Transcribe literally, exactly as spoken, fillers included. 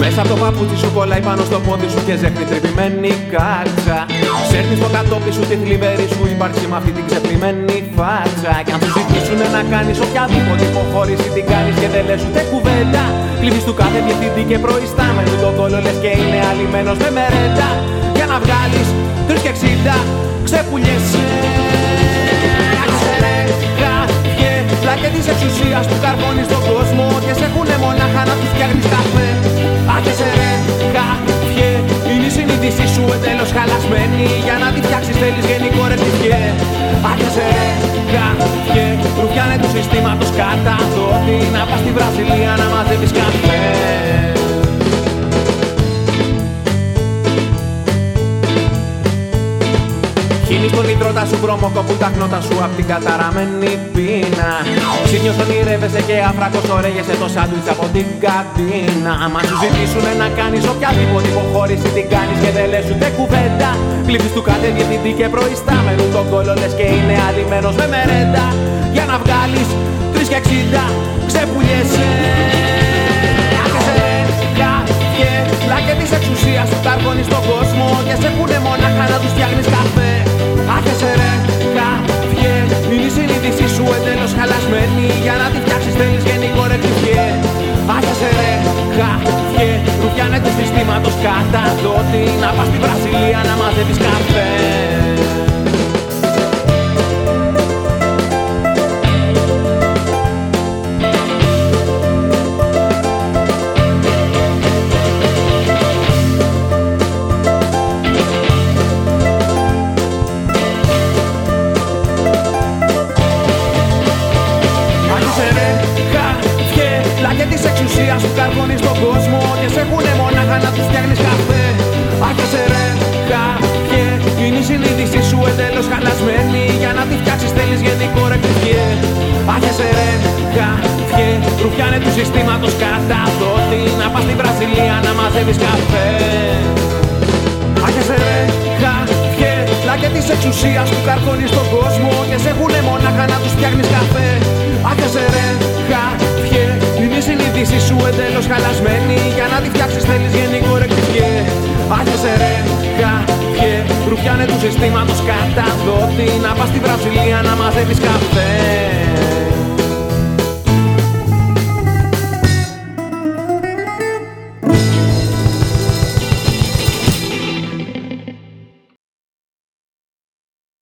Μέσα από το παπούτσι σου κολλάει πάνω στο πόδι σου και ζέχνει τρυπημένη κάλτσα. Σέρνει στο κατόπι σου τη θλιβερή σου ύπαρξη με αυτή την ξεπλημένη φάτσα. Κι αν σου ζητήσουνε να κάνεις οποιαδήποτε υποχώρηση την κάνεις και δεν λες ούτε κουβέντα. Κλείβεις του κάθε διευθυντή και προϊστάμενου τον κόλλο λες και είναι αλημένος με μερέντα. Για να βγάλεις τρεις και εξήντα ξεπουλιέσαι. Άρχισε ρε χάφιε πλάκε της εξουσίας που καρβώνεις στον κόσμο και σε έχουνε μονάχα να τους φτιάχνεις καφέ. Άρχισε ρε χάφιε, είναι η συνείδησή σου εντέλος χαλασμένη. Για να τη φτιάξεις θέλεις γενικό ρεκτιφιέ. Άρχισε ρε χάφιε, ρουφιάνε του συστήματος καταδότη. Να πας στη Βραζιλία να μαζεύεις καφέ. Χύνεις τον υδρότα σου, βρωμοκόπου τα χνότα σου απ' την καταραμένη πείνα. Ξύνιος ονειρεύεσαι και αφράκος ωρέγεσαι το σάντουιτς από την καντίνα. Μα σου ζητήσουνε να κάνεις οποιαδήποτε υποχώρηση την κάνεις και δεν λες ούτε κουβέντα. Κλείβεις του κάθε διευθυντή και προϊστάμενου τον κόλλο λες και είναι αλημένος με μερέντα. Για να βγάλεις τρεις και εξήντα ξεπουλιέσαι. Άρχισε ρε χάφιε, πλάκε της εξουσίας που καρβώνεις στον κόσμο και σε έχουνε μονάχα να τους φτιάχνεις καφέ. Άρχισε ρε χάφιε, είναι η συνείδησή σου εντέλος χαλασμένη. Για να τη φτιάξεις θέλεις γενικό ρεκτιφιέ. Άρχισε ρε χάφιε, ρουφιάνε του συστήματος καταδότη. Να πας στη Βραζιλία να μαζεύεις καφέ. Της εξουσίας που καρβώνεις στον κόσμο και σε έχουνε μονάχα να τους φτιάχνεις καφέ. Άρχισε ρε χάφιε, είναι η συνείδησή σου εντέλος χαλασμένη. Για να τη φτιάξεις θέλεις γενικό ρεκτιφιέ. Άρχισε ρε χάφιε, ρουφιάνε του συστήματος καταδότη. Να πας στη Βραζιλία να μαζεύεις καφέ. Άρχισε ρε χάφιε, πλάκε της εξουσίας που καρβώνεις στον κόσμο και σε έχουνε μονάχα να τους φτιάχνεις καφέ. Άρχισε ρε χάφιε, είναι η συνείδησή σου εντέλος χαλασμένη. Για να τη φτιάξεις θέλεις γενικό ρεκτιφιέ. Άρχισε ρε χάφιε, ρουφιάνε του συστήματος καταδότη. Να πας στη Βραζιλία να μαζεύεις καφέ.